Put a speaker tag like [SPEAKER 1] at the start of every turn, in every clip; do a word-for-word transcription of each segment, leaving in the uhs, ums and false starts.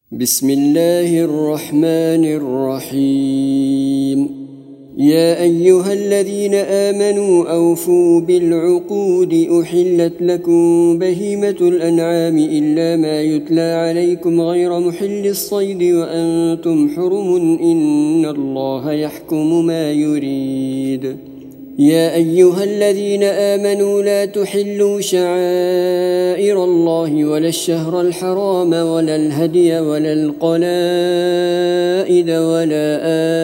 [SPEAKER 1] بسم الله الرحمن الرحيم. يا أيها الذين آمنوا أوفوا بالعقود أحلت لكم بهيمة الأنعام إلا ما يتلى عليكم غير محل الصيد وأنتم حرم إن الله يحكم ما يريد. يا أيها الذين آمنوا لا تحلوا شعائر الله ولا الشهر الحرام ولا الهدي ولا القلائد ولا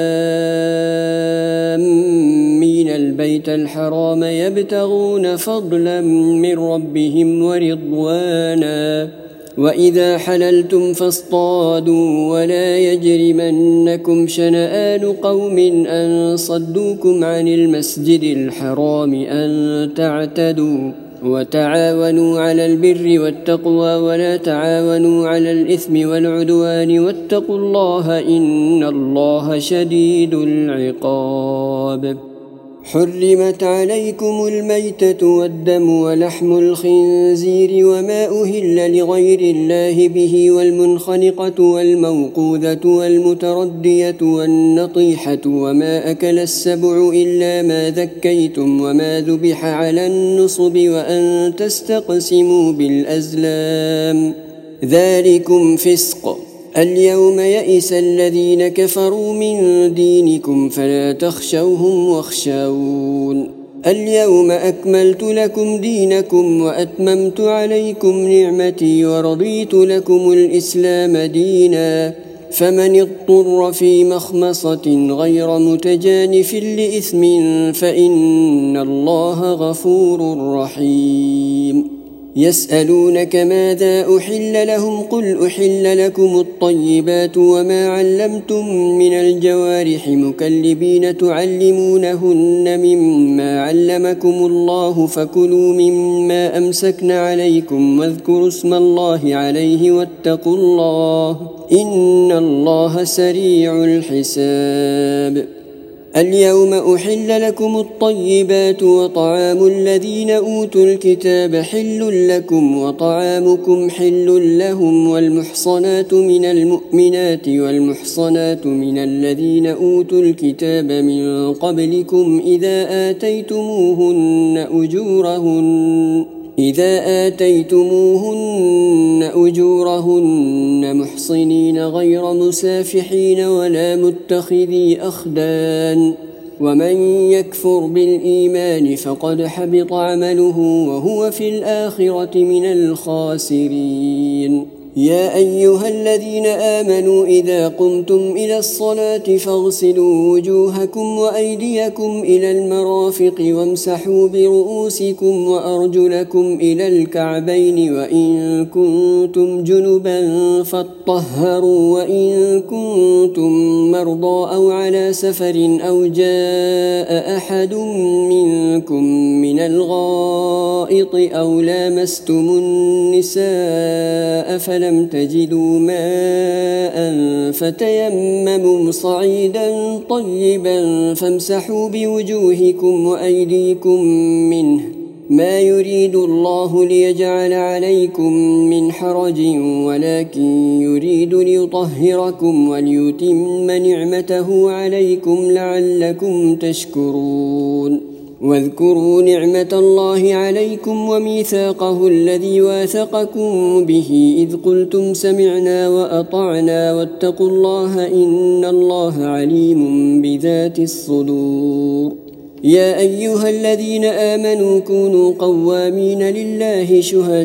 [SPEAKER 1] آمين البيت الحرام يبتغون فضلا من ربهم ورضوانا وإذا حللتم فاصطادوا ولا يجرمنكم شنآن قوم أن صدوكم عن المسجد الحرام أن تعتدوا وتعاونوا على البر والتقوى ولا تعاونوا على الإثم والعدوان واتقوا الله إن الله شديد العقاب. حرمت عليكم الميتة والدم ولحم الخنزير وما أهل لغير الله به والمنخنقة والموقوذة والمتردية والنطيحة وما أكل السبع إلا ما ذكيتم وما ذبح على النصب وأن تستقسموا بالأزلام ذلكم فسق. اليوم يئس الذين كفروا من دينكم فلا تخشوهم واخشون. اليوم أكملت لكم دينكم وأتممت عليكم نعمتي ورضيت لكم الإسلام دينا فمن اضطر في مخمصة غير متجانف لإثم فإن الله غفور رحيم. يسألونك ماذا أحل لهم قل أحل لكم الطيبات وما علمتم من الجوارح مكلبين تعلمونهن مما علمكم الله فكلوا مما أمسكن عليكم واذكروا اسم الله عليه واتقوا الله إن الله سريع الحساب. اليوم أحل لكم الطيبات وطعام الذين أوتوا الكتاب حل لكم وطعامكم حل لهم والمحصنات من المؤمنات والمحصنات من الذين أوتوا الكتاب من قبلكم إذا آتيتموهن أجورهن إذا آتيتموهن أجورهن محصنين غير مسافحين ولا متخذي أخدان ومن يكفر بالإيمان فقد حبط عمله وهو في الآخرة من الخاسرين. يا أيها الذين آمنوا إذا قمتم إلى الصلاة فاغسلوا وجوهكم وأيديكم إلى المرافق وامسحوا برؤوسكم وأرجلكم إلى الكعبين وإن كنتم جنبا فاطهروا وإن كنتم مرضى أو على سفر أو جاء أحد منكم من الغائط أو لامستم النساء فلا لم تجدوا ماء فتيمموا صعيدا طيبا فامسحوا بوجوهكم وأيديكم منه ما يريد الله ليجعل عليكم من حرج ولكن يريد ليطهركم وليتم نعمته عليكم لعلكم تشكرون. واذكروا نعمة الله عليكم وميثاقه الذي واثقكم به إذ قلتم سمعنا وأطعنا واتقوا الله إن الله عليم بذات الصدور. يا أيها الذين آمنوا كونوا قوامين لله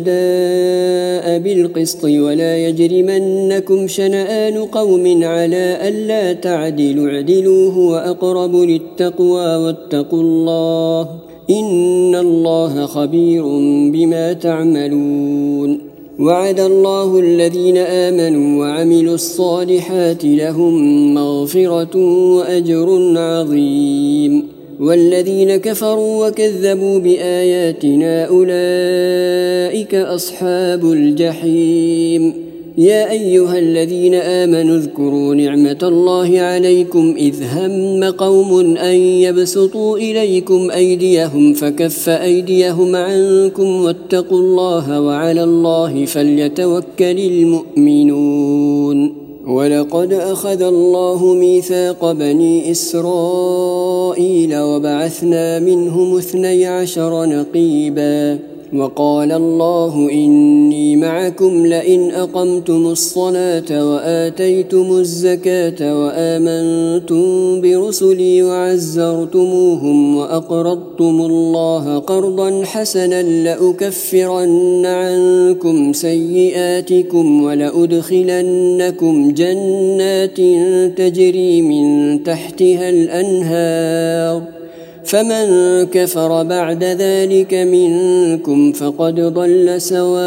[SPEAKER 1] شهداء بالقسط ولا يجرمنكم شنآن قوم على ألا تعدلوا اعدلوا هو أقرب للتقوى واتقوا الله إن الله خبير بما تعملون. وعد الله الذين آمنوا وعملوا الصالحات لهم مغفرة وأجر عظيم والذين كفروا وكذبوا بآياتنا أولئك أصحاب الجحيم. يا أيها الذين آمنوا اذكروا نعمة الله عليكم إذ هم قوم أن يبسطوا إليكم أيديهم فكف أيديهم عنكم واتقوا الله وعلى الله فليتوكل المؤمنون. ولقد أخذ الله ميثاق بني إسرائيل وبعثنا منهم اثني عشر نقيبا وقال الله إني معكم لئن أقمتم الصلاة وآتيتم الزكاة وآمنتم برسلي وعزرتموهم وأقرضتم الله قرضا حسنا لأكفرن عنكم سيئاتكم ولأدخلنكم جنات تجري من تحتها الأنهار فمن كفر بعد ذلك منكم فقد ضل سواء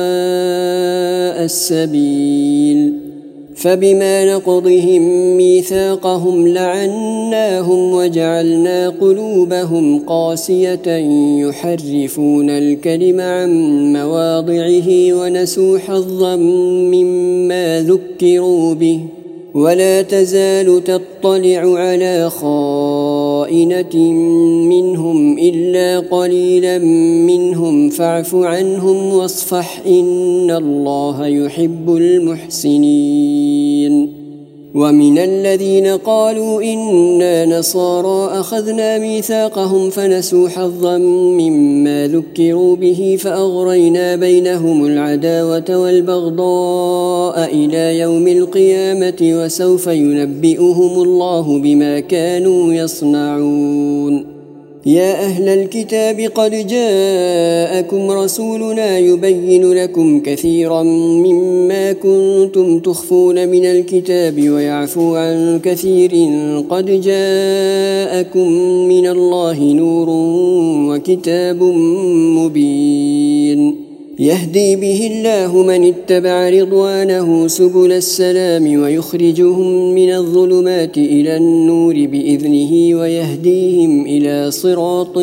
[SPEAKER 1] السبيل فبما نقضهم ميثاقهم لعناهم وجعلنا قلوبهم قاسية يحرفون الكلم عن مواضعه ونسوا حظا مما ذكروا به ولا تزال تطلع على خائنة منهم إلا قليلا منهم فاعف عنهم واصفح إن الله يحب المحسنين ومن الذين قالوا إنا نصارى أخذنا ميثاقهم فنسوا حظا مما ذكروا به فأغرينا بينهم العداوة والبغضاء إلى يوم القيامة وسوف ينبئهم الله بما كانوا يصنعون يا أهل الكتاب قد جاءكم رسولنا يبين لكم كثيرا مما كنتم تخفون من الكتاب ويعفو عن كثير قد جاءكم من الله نور وكتاب مبين يهدي به الله من اتبع رضوانه سبل السلام ويخرجهم من الظلمات إلى النور بإذنه ويهديهم إلى صراط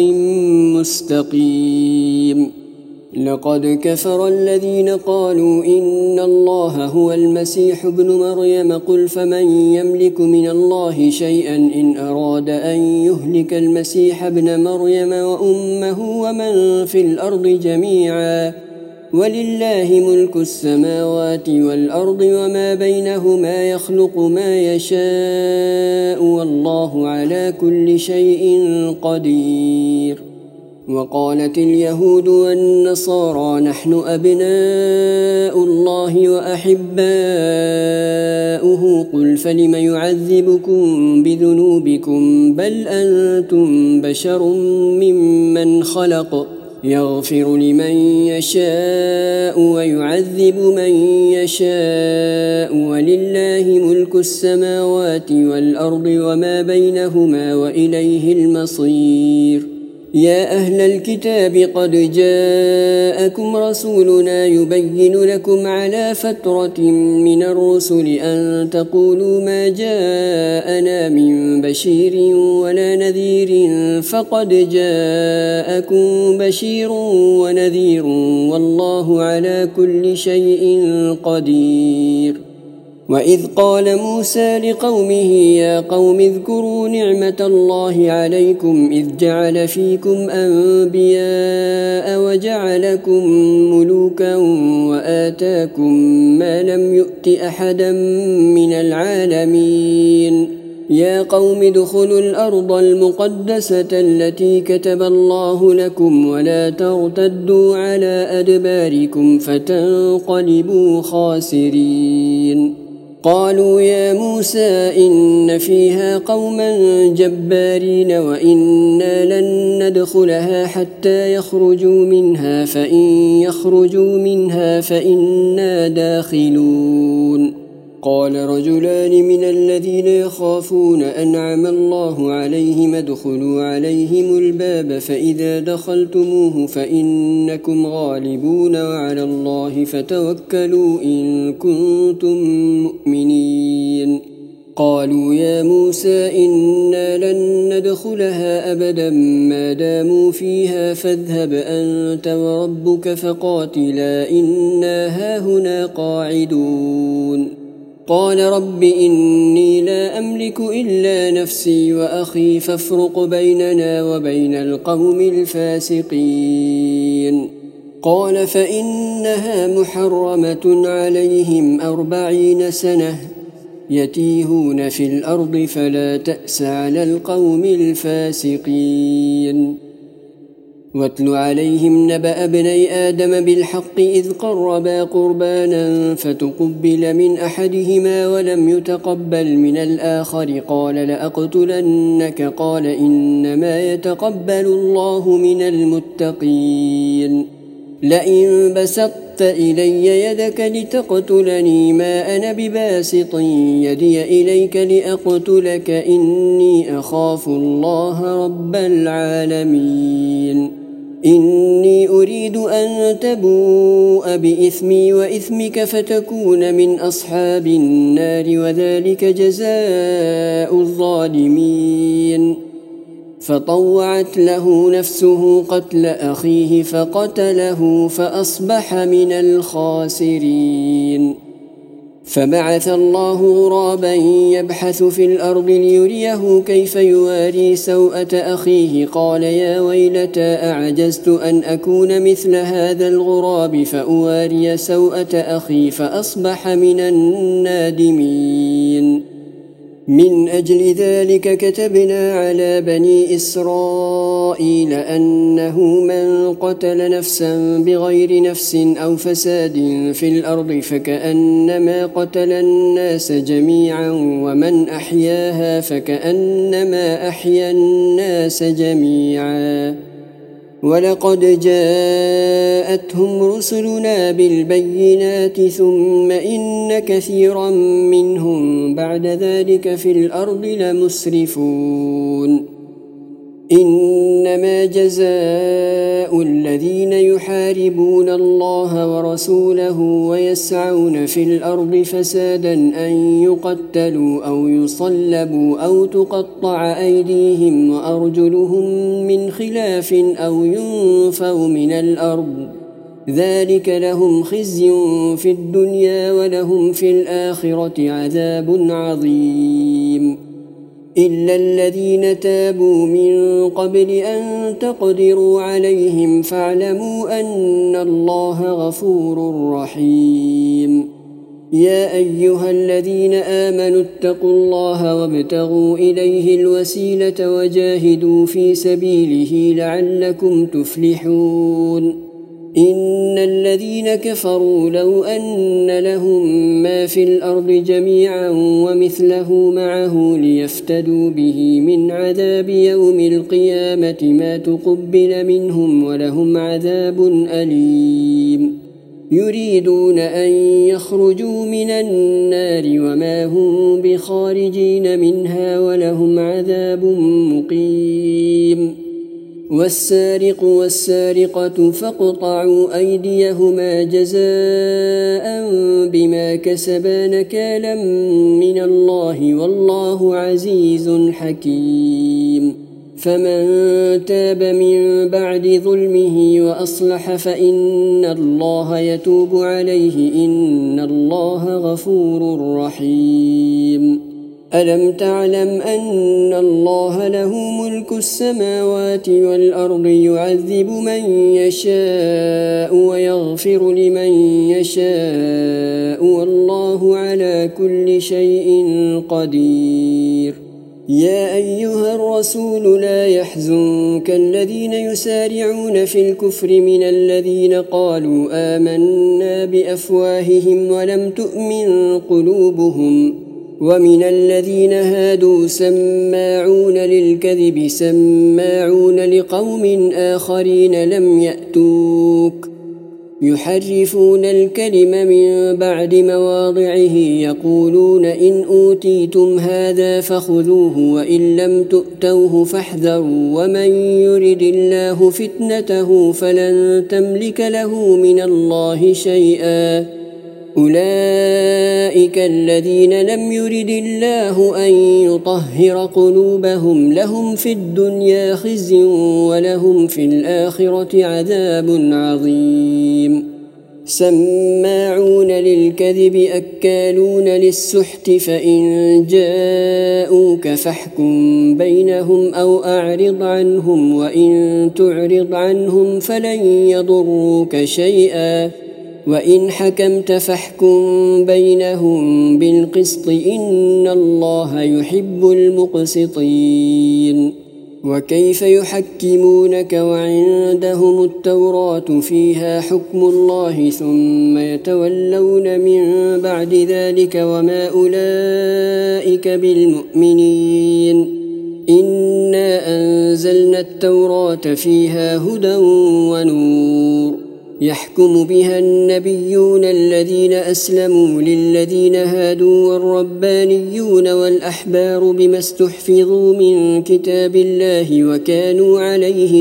[SPEAKER 1] مستقيم لقد كفر الذين قالوا إن الله هو المسيح ابن مريم قل فمن يملك من الله شيئا إن أراد أن يهلك المسيح ابن مريم وأمه ومن في الأرض جميعا ولله ملك السماوات والأرض وما بينهما يخلق ما يشاء والله على كل شيء قدير وقالت اليهود والنصارى نحن أبناء الله وأحباؤه قل فلم يعذبكم بذنوبكم بل أنتم بشر ممن خلق يغفر لمن يشاء ويعذب من يشاء ولله ملك السماوات والأرض وما بينهما وإليه المصير يا أهل الكتاب قد جاءكم رسولنا يبين لكم على فترة من الرسل أن تقولوا ما جاءنا من بشير ولا نذير فقد جاءكم بشير ونذير والله على كل شيء قدير وإذ قال موسى لقومه يا قوم اذكروا نعمة الله عليكم إذ جعل فيكم أنبياء وجعلكم ملوكا وآتاكم ما لم يؤت أحدا من العالمين يا قوم ادخلوا الأرض المقدسة التي كتب الله لكم ولا ترتدوا على أدباركم فتنقلبوا خاسرين قالوا يا موسى إن فيها قوما جبارين وإنا لن ندخلها حتى يخرجوا منها فإن يخرجوا منها فإنا داخلون قال رجلان من الذين يخافون أنعم الله عليهم ادخلوا عليهم الباب فإذا دخلتموه فإنكم غالبون وعلى الله فتوكلوا إن كنتم مؤمنين قالوا يا موسى إنا لن ندخلها أبدا ما داموا فيها فاذهب أنت وربك فقاتلا إنا هاهنا قاعدون قال رب إني لا أملك إلا نفسي وأخي فافرق بيننا وبين القوم الفاسقين قال فإنها محرمة عليهم أربعين سنة يتيهون في الأرض فلا تأس على القوم الفاسقين. واتل عليهم نبأ ابني آدم بالحق إذ قربا قربانا فتقبل من أحدهما ولم يتقبل من الآخر قال لأقتلنك قال إنما يتقبل الله من المتقين. لئن بسطت إلي يدك لتقتلني ما أنا بباسط يدي إليك لأقتلك إني أخاف الله رب العالمين. إني أريد أن تبوء بإثمي وإثمك فتكون من أصحاب النار وذلك جزاء الظالمين. فطوعت له نفسه قتل أخيه فقتله فأصبح من الخاسرين. فبعث الله غرابا يبحث في الأرض ليريه كيف يواري سوءة أخيه قال يا ويلتى أعجزت أن أكون مثل هذا الغراب فأواري سوءة أخي فأصبح من النادمين. من أجل ذلك كتبنا على بني إسرائيل أنه من قتل نفسا بغير نفس أو فساد في الأرض فكأنما قتل الناس جميعا ومن أحياها فكأنما أحيا الناس جميعا. ولقد جاءتهم رسلنا بالبينات ثم إن كثيرا منهم بعد ذلك في الأرض لمسرفون. إنما جزاء الذين يحاربون الله ورسوله ويسعون في الأرض فسادا أن يقتلوا أو يصلبوا أو تقطع أيديهم وأرجلهم من خلاف أو ينفوا من الأرض ذلك لهم خزي في الدنيا ولهم في الآخرة عذاب عظيم. إلا الذين تابوا من قبل أن تقدروا عليهم فاعلموا أن الله غفور رحيم. يا أيها الذين آمنوا اتقوا الله وابتغوا إليه الوسيلة وجاهدوا في سبيله لعلكم تفلحون. إن الذين كفروا لو أن لهم ما في الأرض جميعا ومثله معه ليفتدوا به من عذاب يوم القيامة ما تقبل منهم ولهم عذاب أليم. يريدون أن يخرجوا من النار وما هم بخارجين منها ولهم عذاب مقيم. والسارق والسارقة فاقطعوا أيديهما جزاء بما كسبا نكالا من الله والله عزيز حكيم. فمن تاب من بعد ظلمه وأصلح فإن الله يتوب عليه إن الله غفور رحيم. ألم تعلم أن الله له ملك السماوات والأرض يعذب من يشاء ويغفر لمن يشاء والله على كل شيء قدير. يا أيها الرسول لا يحزنك الذين يسارعون في الكفر من الذين قالوا آمنا بأفواههم ولم تؤمن قلوبهم ومن الذين هادوا سماعون للكذب سماعون لقوم آخرين لم يأتوك يحرفون الكلم من بعد مواضعه يقولون إن أوتيتم هذا فخذوه وإن لم تؤتوه فاحذروا ومن يرد الله فتنته فلن تملك له من الله شيئا. أولئك الذين لم يرد الله أن يطهر قلوبهم لهم في الدنيا خزي ولهم في الآخرة عذاب عظيم. سماعون للكذب أكالون للسحت فإن جاءوك فاحكم بينهم أو أعرض عنهم وإن تعرض عنهم فلن يضروك شيئا وإن حكمت فاحكم بينهم بالقسط إن الله يحب المقسطين. وكيف يحكمونك وعندهم التوراة فيها حكم الله ثم يتولون من بعد ذلك وما أولئك بالمؤمنين. إنا أنزلنا التوراة فيها هدى ونور يحكم بها النبيون الذين أسلموا للذين هادوا والربانيون والأحبار بما استحفظوا من كتاب الله وكانوا عليه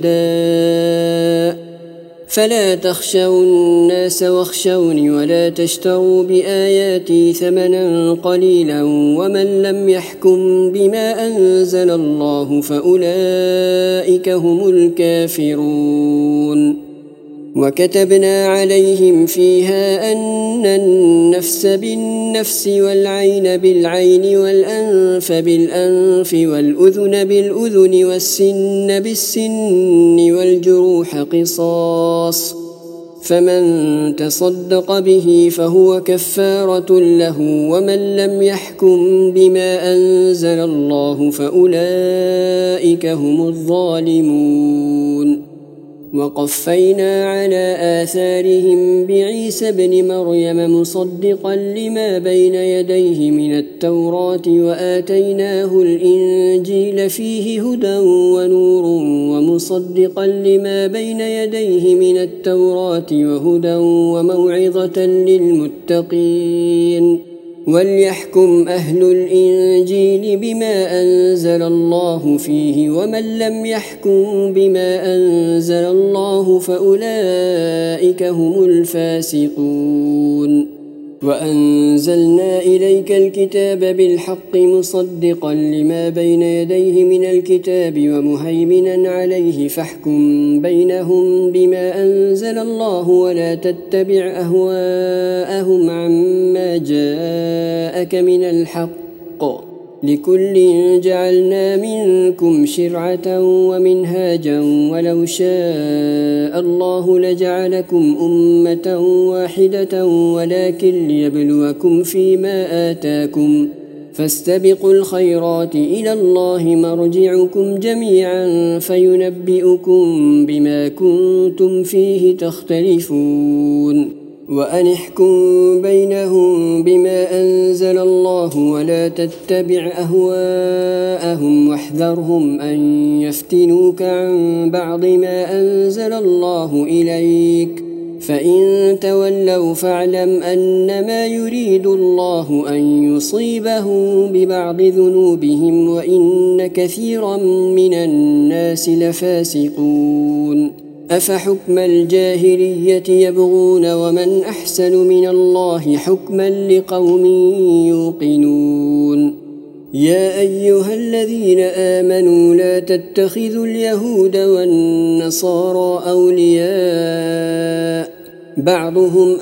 [SPEAKER 1] شهداء. فلا تخشوا الناس واخشوني ولا تشتروا بآياتي ثمنا قليلا ومن لم يحكم بما أنزل الله فأولئك هم الكافرون. وكتبنا عليهم فيها أن النفس بالنفس والعين بالعين والأنف بالأنف والأذن بالأذن والسن بالسن والجروح قصاص، فمن تصدق به فهو كفارة له ومن لم يحكم بما أنزل الله فأولئك هم الظالمون. وقفينا على آثارهم بعيسى ابن مريم مصدقا لما بين يديه من التوراة وآتيناه الإنجيل فيه هدى ونور ومصدقا لما بين يديه من التوراة وهدى وموعظة للمتقين. وليحكم أهل الإنجيل بما أنزل الله فيه ومن لم يحكم بما أنزل الله فأولئك هم الفاسقون. وأنزلنا إليك الكتاب بالحق مصدقا لما بين يديه من الكتاب ومهيمنا عليه فاحكم بينهم بما أنزل الله ولا تتبع أهواءهم عما جاءك من الحق. لكل جعلنا منكم شرعة ومنهاجا ولو شاء الله لجعلكم أمة واحدة ولكن ليبلوكم فيما آتاكم فاستبقوا الخيرات إلى الله مرجعكم جميعا فينبئكم بما كنتم فيه تختلفون. وأن احكم بينهم بما أنزل الله ولا تتبع أهواءهم واحذرهم أن يفتنوك عن بعض ما أنزل الله إليك فإن تولوا فاعلم أنما يريد الله أن يصيبهم ببعض ذنوبهم وإن كثيرا من الناس لفاسقون. أفحكم الجاهلية يبغون ومن أحسن من الله حكما لقوم يوقنون. يا أيها الذين آمنوا لا تتخذوا اليهود والنصارى أولياء بعضهم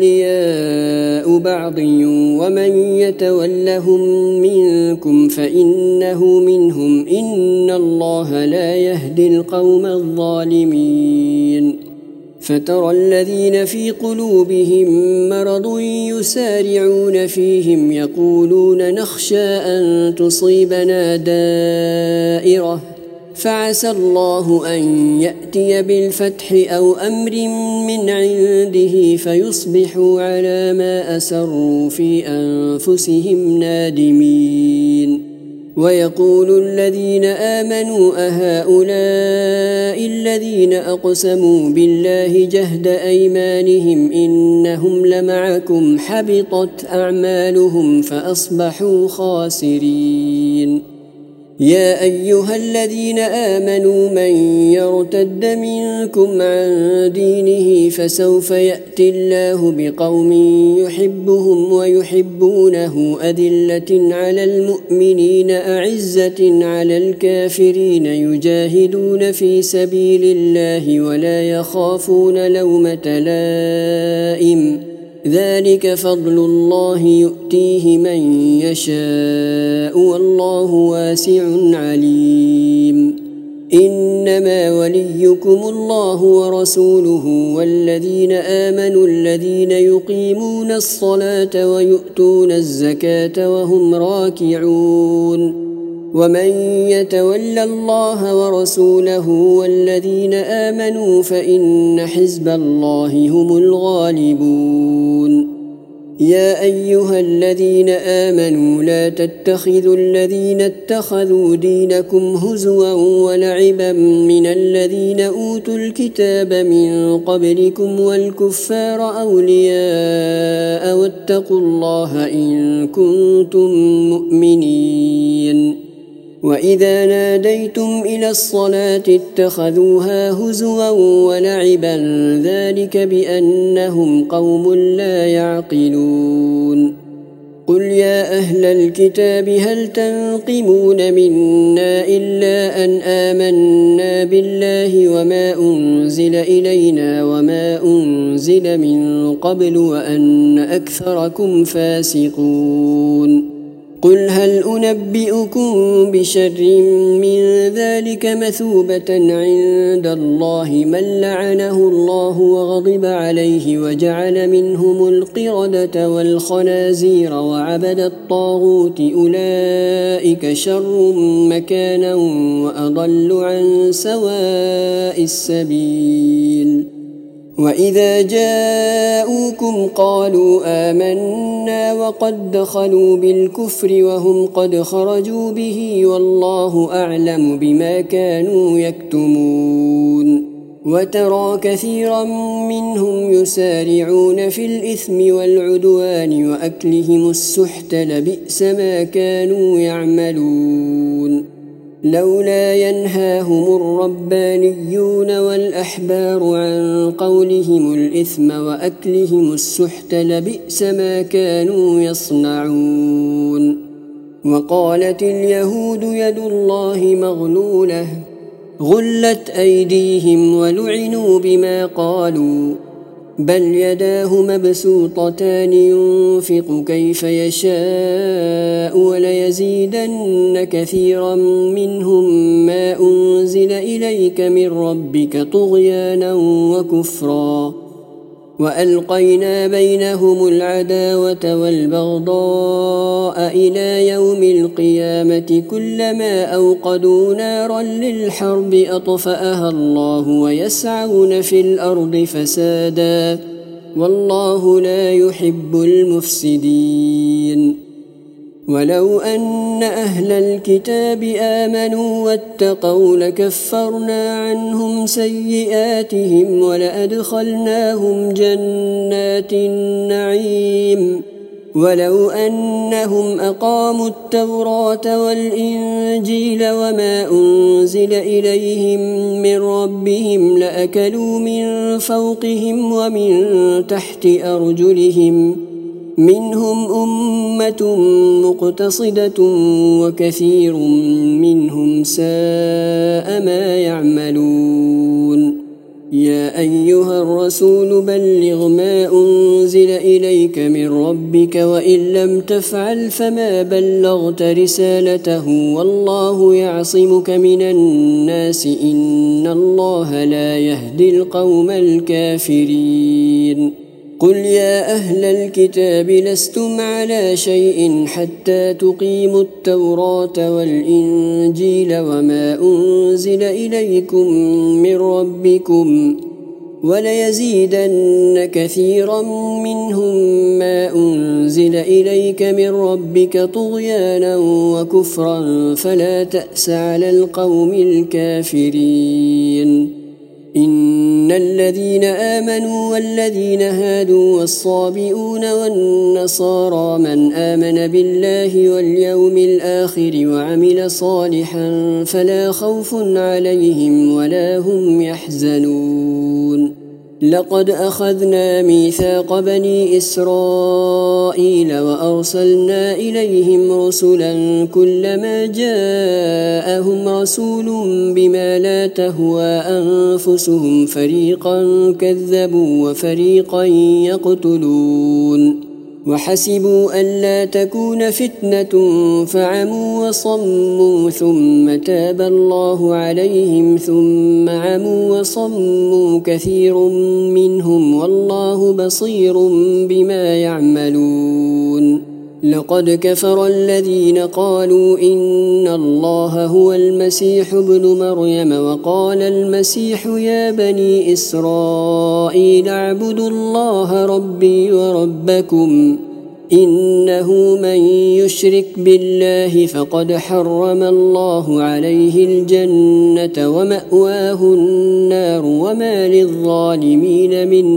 [SPEAKER 1] أولياء بعض ومن يتولهم منكم فإنه منهم إن الله لا يهدي القوم الظالمين. فترى الذين في قلوبهم مرض يسارعون فيهم يقولون نخشى أن تصيبنا دائرة فعسى الله أن يأتي بالفتح أو أمر من عنده فيصبحوا على ما أسروا في أنفسهم نادمين. ويقول الذين آمنوا أهؤلاء الذين أقسموا بالله جهد أيمانهم إنهم لمعكم حبطت أعمالهم فأصبحوا خاسرين. يا أيها الذين آمنوا من يرتد منكم عن دينه فسوف يأتي الله بقوم يحبهم ويحبونه أذلة على المؤمنين أعزة على الكافرين يجاهدون في سبيل الله ولا يخافون لومة لائم ذلك فضل الله يؤتيه من يشاء والله واسع عليم. إنما وليكم الله ورسوله والذين آمنوا الذين يقيمون الصلاة ويؤتون الزكاة وهم راكعون ومن يتول الله ورسوله والذين آمنوا فإن حزب الله هم الغالبون يا أيها الذين آمنوا لا تتخذوا الذين اتخذوا دينكم هزوا ولعبا من الذين أوتوا الكتاب من قبلكم والكفار أولياء واتقوا الله إن كنتم مؤمنين وإذا ناديتم إلى الصلاة اتخذوها هزوا ولعبا ذلك بأنهم قوم لا يعقلون قل يا أهل الكتاب هل تنقمون منا إلا أن آمنا بالله وما أنزل إلينا وما أنزل من قبل وأن أكثركم فاسقون قل هل أنبئكم بشر من ذلك مثوبة عند الله من لعنه الله وغضب عليه وجعل منهم القردة والخنازير وعبد الطاغوت أولئك شر مكانا وأضل عن سواء السبيل وإذا جاءوكم قالوا آمنا وقد دخلوا بالكفر وهم قد خرجوا به والله أعلم بما كانوا يكتمون وترى كثيرا منهم يسارعون في الإثم والعدوان وأكلهم السحت لبئس ما كانوا يعملون لولا ينهاهم الربانيون والأحبار عن قولهم الإثم وأكلهم السحت لبئس ما كانوا يصنعون وقالت اليهود يد الله مغلولة غلت أيديهم ولعنوا بما قالوا بل يداه مبسوطتان ينفق كيف يشاء وليزيدن كثيرا منهم ما أنزل إليك من ربك طغيانا وكفرا وألقينا بينهم العداوة والبغضاء إلى يوم القيامة كلما أوقدوا نارا للحرب أطفأها الله ويسعون في الأرض فسادا والله لا يحب المفسدين ولو أن أهل الكتاب آمنوا واتقوا لكفرنا عنهم سيئاتهم ولأدخلناهم جنات النعيم ولو أنهم أقاموا التوراة والإنجيل وما أنزل إليهم من ربهم لأكلوا من فوقهم ومن تحت أرجلهم منهم أمة مقتصدة وكثير منهم ساء ما يعملون يا أيها الرسول بلغ ما أنزل إليك من ربك وإن لم تفعل فما بلغت رسالته والله يعصمك من الناس إن الله لا يهدي القوم الكافرين قل يا أهل الكتاب لستم على شيء حتى تقيموا التوراة والإنجيل وما أنزل إليكم من ربكم وليزيدن كثيرا منهم ما أنزل إليك من ربك طغيانا وكفرا فلا تأس على القوم الكافرين إن الذين آمنوا والذين هادوا والصابئون والنصارى من آمن بالله واليوم الآخر وعمل صالحا فلا خوف عليهم ولا هم يحزنون لقد أخذنا ميثاق بني إسرائيل وأرسلنا إليهم رسلا كلما جاءهم رسول بما لا تهوى أنفسهم فريقا كذبوا وفريقا يقتلون وحسبوا ألا تكون فتنة فعموا وصموا ثم تاب الله عليهم ثم عموا وصموا كثير منهم والله بصير بما يعملون. لقد كفر الذين قالوا إن الله هو المسيح ابن مريم وقال المسيح يا بني إسرائيل اعبدوا الله ربي وربكم إنه من يشرك بالله فقد حرم الله عليه الجنة ومأواه النار وما للظالمين من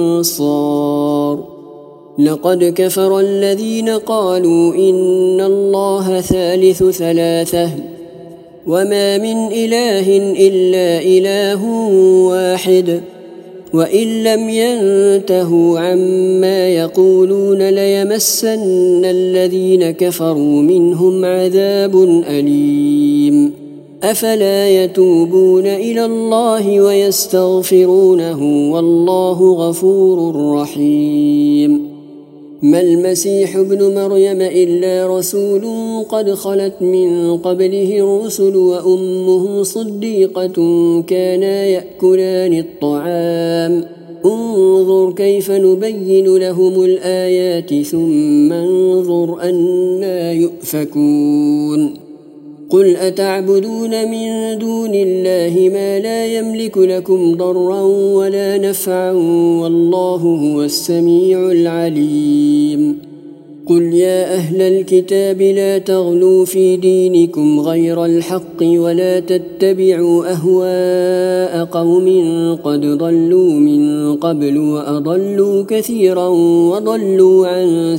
[SPEAKER 1] أنصار. لقد كفر الذين قالوا إن الله ثالث ثلاثة وما من إله إلا إله واحد وإن لم ينتهوا عما يقولون ليمسن الذين كفروا منهم عذاب أليم. أفلا يتوبون إلى الله ويستغفرونه والله غفور رحيم. ما المسيح ابن مريم إلا رسول قد خلت من قبله الرسل وأمه صديقة كانا يأكلان الطعام انظر كيف نبين لهم الآيات ثم انظر أنى يؤفكون. قل أتعبدون من دون الله ما لا يملك لكم ضرا ولا نفعا والله هو السميع العليم. قل يا أهل الكتاب لا تغلوا في دينكم غير الحق ولا تتبعوا أهواء قوم قد ضلوا من قبل وأضلوا كثيرا وضلوا عن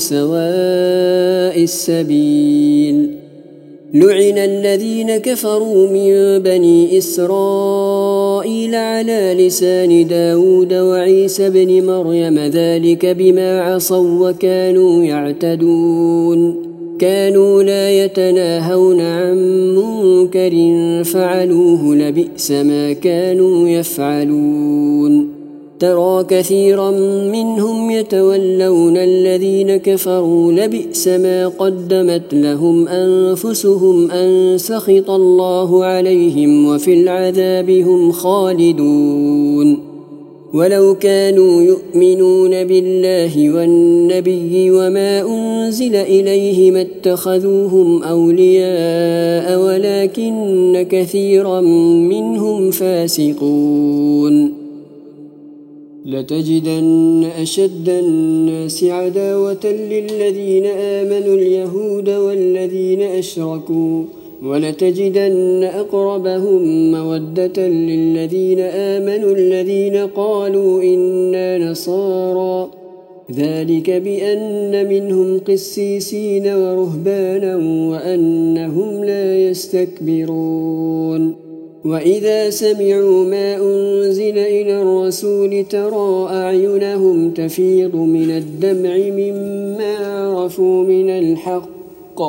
[SPEAKER 1] سواء السبيل. لعن الذين كفروا من بني إسرائيل على لسان داود وعيسى بن مريم ذلك بما عصوا وكانوا يعتدون كانوا لا يتناهون عن منكر فعلوه لبئس ما كانوا يفعلون. ترى كثيرا منهم يتولون الذين كفروا لبئس ما قدمت لهم أنفسهم أن سخط الله عليهم وفي العذاب هم خالدون. ولو كانوا يؤمنون بالله والنبي وما أنزل إليه ما اتخذوهم أولياء ولكن كثيرا منهم فاسقون. لتجدن أشد الناس عداوة للذين آمنوا اليهود والذين أشركوا ولتجدن أقربهم مودة للذين آمنوا الذين قالوا إنا نصارى ذلك بأن منهم قسيسين ورهبانا وأنهم لا يستكبرون. وإذا سمعوا ما أنزل إلى الرسول ترى أعينهم تفيض من الدمع مما عرفوا من الحق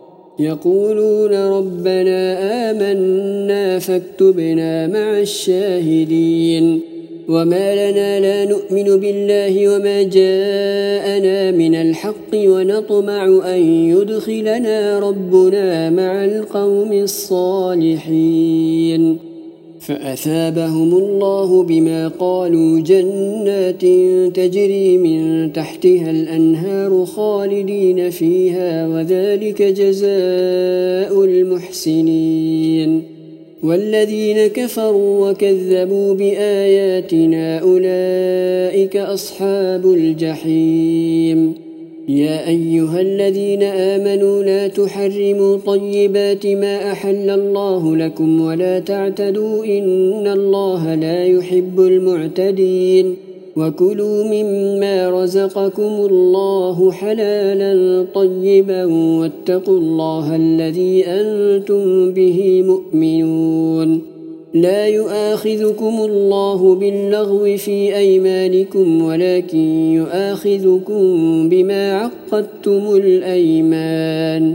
[SPEAKER 1] يقولون ربنا آمنا فاكتبنا مع الشاهدين. وما لنا لا نؤمن بالله وما جاءنا من الحق ونطمع أن يدخلنا ربنا مع القوم الصالحين. فأثابهم الله بما قالوا جنات تجري من تحتها الأنهار خالدين فيها وذلك جزاء المحسنين. والذين كفروا وكذبوا بآياتنا أولئك أصحاب الجحيم. يا أيها الذين آمنوا لا تحرموا طيبات ما أحل الله لكم ولا تعتدوا إن الله لا يحب المعتدين. وكلوا مما رزقكم الله حلالا طيبا واتقوا الله الذي أنتم به مؤمنون. لا يؤاخذكم الله باللغو في أيمانكم ولكن يؤاخذكم بما عقدتم الأيمان.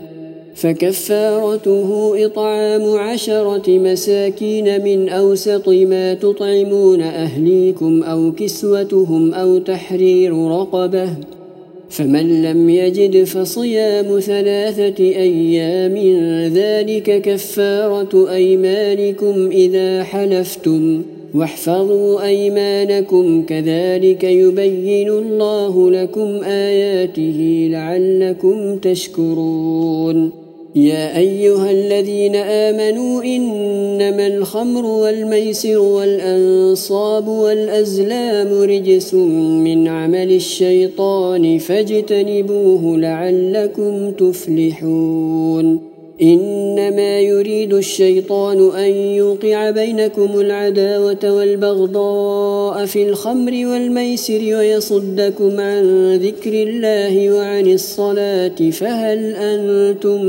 [SPEAKER 1] فكفارته إطعام عشرة مساكين من أوسط ما تطعمون أهليكم أو كسوتهم أو تحرير رقبة فمن لم يجد فصيام ثلاثة أيام ذلك كفارة أيمانكم إذا حلفتم واحفظوا أيمانكم كذلك يبين الله لكم آياته لعلكم تشكرون يا أيها الذين آمنوا إنما الخمر والميسر والأنصاب والأزلام رجس من عمل الشيطان فاجتنبوه لعلكم تفلحون إنما يريد الشيطان أن يوقع بينكم العداوة والبغضاء في الخمر والميسر ويصدكم عن ذكر الله وعن الصلاة فهل أنتم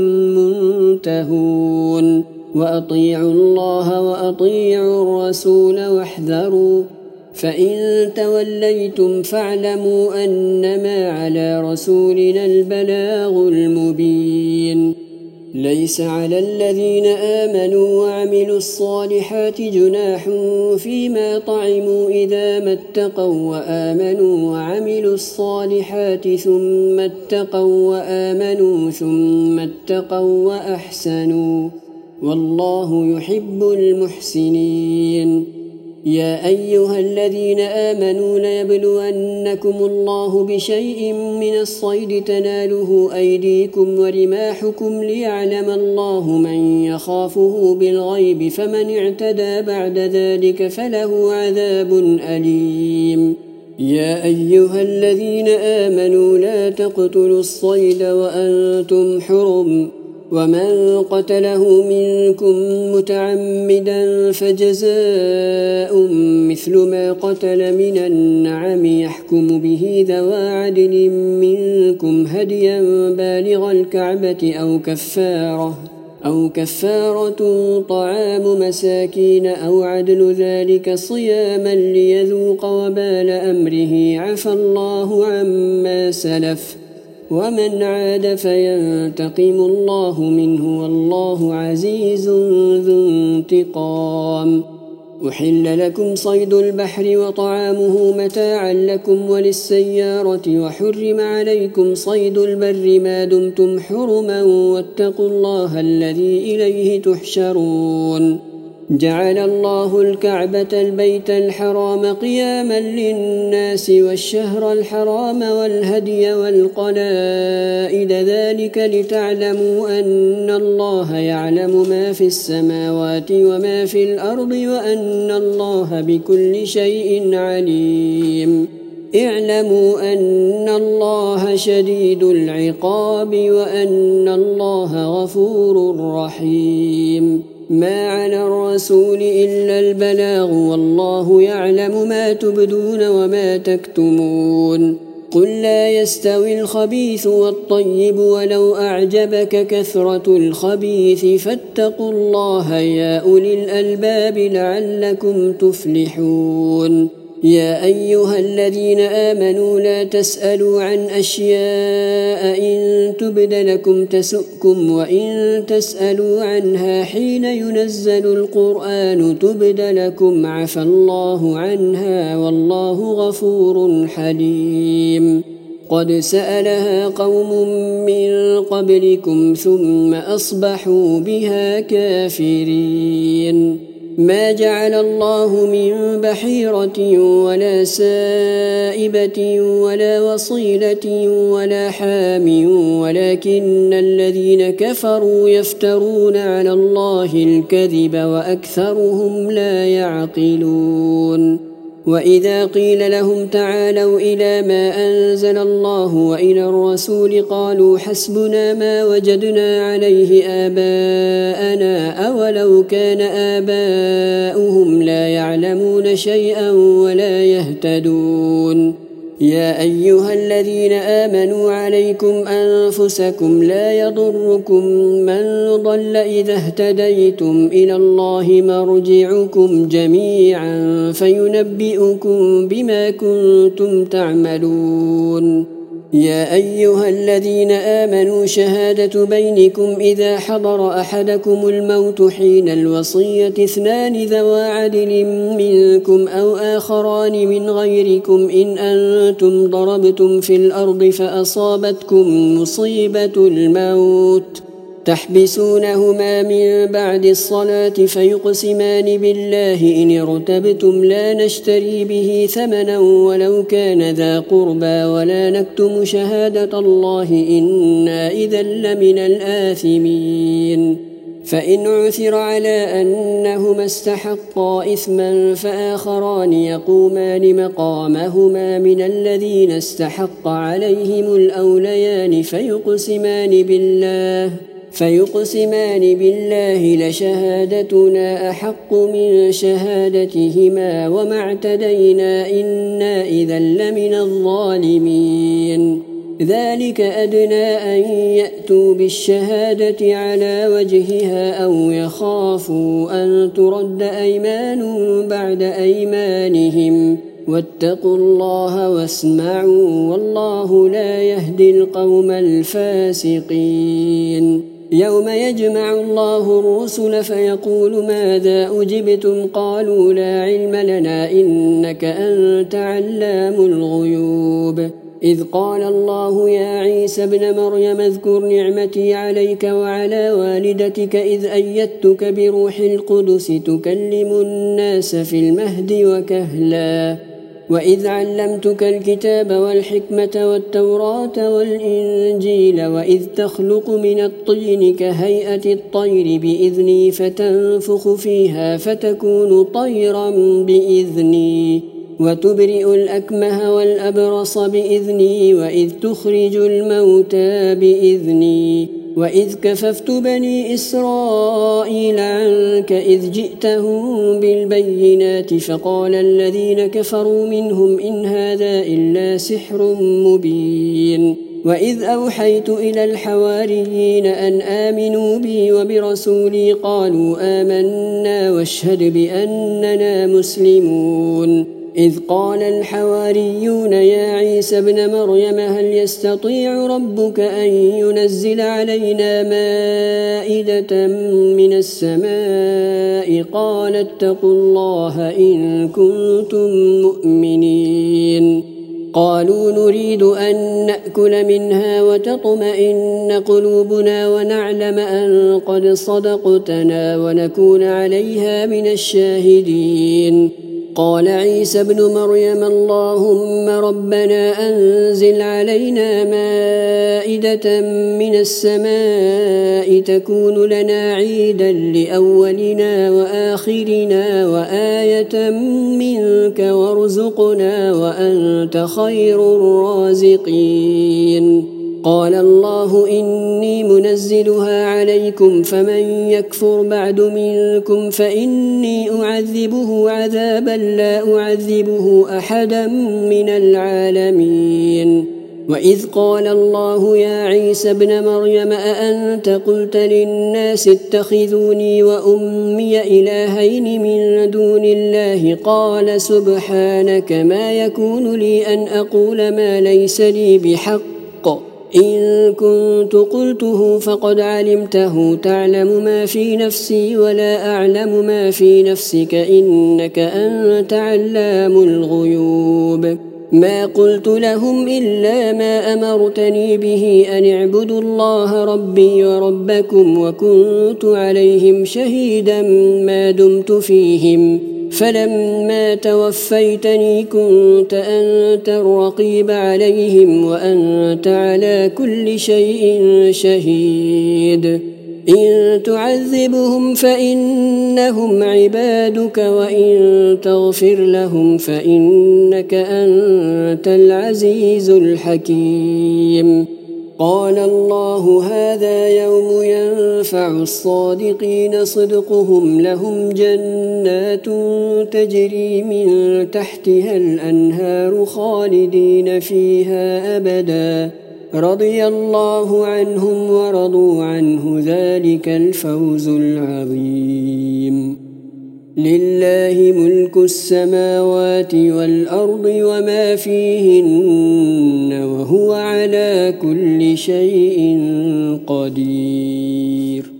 [SPEAKER 1] منتهون وأطيعوا الله وأطيعوا الرسول واحذروا فإن توليتم فاعلموا أنما على رسولنا البلاغ المبين ليس على الذين آمنوا وعملوا الصالحات جناح فيما طعموا إذا ما اتقوا وآمنوا وعملوا الصالحات ثم اتقوا وآمنوا ثم اتقوا وأحسنوا والله يحب المحسنين يا أيها الذين آمنوا ليبلونكم الله بشيء من الصيد تناله أيديكم ورماحكم ليعلم الله من يخافه بالغيب فمن اعتدى بعد ذلك فله عذاب أليم يا أيها الذين آمنوا لا تقتلوا الصيد وأنتم حرم ومن قتله منكم متعمدا فجزاء مثل ما قتل من النعم يحكم به ذوى عدل منكم هديا بالغ الكعبة أو كفارة أو كفارة طعام مساكين أو عدل ذلك صياما ليذوق وبال أمره عفى الله عما سلف ومن عاد فينتقم الله منه والله عزيز ذو انتقام أحل لكم صيد البحر وطعامه متاعا لكم وللسيارة وحرم عليكم صيد البر ما دمتم حرما واتقوا الله الذي إليه تحشرون جعل الله الكعبة البيت الحرام قياما للناس والشهر الحرام والهدي والقلائد ذلك لتعلموا أن الله يعلم ما في السماوات وما في الأرض وأن الله بكل شيء عليم اعلموا أن الله شديد العقاب وأن الله غفور رحيم ما على الرسول إلا البلاغ والله يعلم ما تبدون وما تكتمون قل لا يستوي الخبيث والطيب ولو أعجبك كثرة الخبيث فاتقوا الله يا أولي الألباب لعلكم تفلحون يا أيها الذين آمنوا لا تسألوا عن أشياء إن تبد لكم تسؤكم وإن تسألوا عنها حين ينزل القرآن تبد لكم عفى الله عنها والله غفور حليم قد سألها قوم من قبلكم ثم أصبحوا بها كافرين ما جعل الله من بحيرة ولا سائبة ولا وصيلة ولا حام ولكن الذين كفروا يفترون على الله الكذب وأكثرهم لا يعقلون وإذا قيل لهم تعالوا إلى ما أنزل الله وإلى الرسول قالوا حسبنا ما وجدنا عليه آباءنا أولو كان آباؤهم لا يعلمون شيئا ولا يهتدون يا أيها الذين آمنوا عليكم أنفسكم لا يضركم من ضل إذا اهتديتم إلى الله مرجعكم جميعا فينبئكم بما كنتم تعملون يا أيها الذين آمنوا شهادة بينكم إذا حضر أحدكم الموت حين الوصية اثنان ذوى عدل منكم أو آخران من غيركم إن أنتم ضربتم في الأرض فأصابتكم مصيبة الموت تحبسونهما من بعد الصلاة فيقسمان بالله إن ارتبتم لا نشتري به ثمنا ولو كان ذا قربى ولا نكتم شهادة الله إنا إذا لمن الآثمين فإن عثر على أنهما استحقا إثما فآخران يقومان مقامهما من الذين استحق عليهم الأوليان فيقسمان بالله فيقسمان بالله لشهادتنا أحق من شهادتهما وما اعتدينا إنا إذا لمن الظالمين ذلك أدنى أن يأتوا بالشهادة على وجهها أو يخافوا أن ترد أيمان بعد أيمانهم واتقوا الله واسمعوا والله لا يهدي القوم الفاسقين يوم يجمع الله الرسل فيقول ماذا أجبتم قالوا لا علم لنا إنك أنت علام الغيوب إذ قال الله يا عيسى ابن مريم اذكر نعمتي عليك وعلى والدتك إذ أيدتك بروح القدس تكلم الناس في المهد وكهلا وإذ علمتك الكتاب والحكمة والتوراة والإنجيل وإذ تخلق من الطين كهيئة الطير بإذني فتنفخ فيها فتكون طيرا بإذني وتبرئ الأكمه والأبرص بإذني وإذ تخرج الموتى بإذني وإذ كففت بني إسرائيل عنك إذ جئتهم بالبينات فقال الذين كفروا منهم إن هذا إلا سحر مبين وإذ أوحيت إلى الحواريين أن آمنوا بي وبرسولي قالوا آمنا واشهد بأننا مسلمون إذ قال الحواريون يا عيسى ابن مريم هل يستطيع ربك أن ينزل علينا مائدة من السماء قال اتقوا الله إن كنتم مؤمنين قالوا نريد أن نأكل منها وتطمئن قلوبنا ونعلم أن قد صدقتنا ونكون عليها من الشاهدين قال عيسى ابن مريم اللهم ربنا أنزل علينا مائدة من السماء تكون لنا عيدا لأولنا وآخرنا وآية منك وارزقنا وأنت خير الرازقين قال الله إني منزلها عليكم فمن يكفر بعد منكم فإني أعذبه عذابا لا أعذبه أحدا من العالمين وإذ قال الله يا عيسى ابن مريم أأنت قلت للناس اتخذوني وأمي إلهين من دون الله قال سبحانك ما يكون لي أن أقول ما ليس لي بحق إن كنت قلته فقد علمته تعلم ما في نفسي ولا أعلم ما في نفسك إنك أنت علام الغيوب ما قلت لهم إلا ما أمرتني به أن اعبدوا الله ربي وربكم وكنت عليهم شهيدا ما دمت فيهم فلما توفيتني كنت أنت الرقيب عليهم وأنت على كل شيء شهيد إن تعذبهم فإنهم عبادك وإن تغفر لهم فإنك أنت العزيز الحكيم قال الله هذا يوم ينفع الصادقين صدقهم لهم جنات تجري من تحتها الأنهار خالدين فيها أبدا رضي الله عنهم ورضوا عنه ذلك الفوز العظيم لله ملك السماوات والأرض وما فيهن وهو على كل شيء قدير.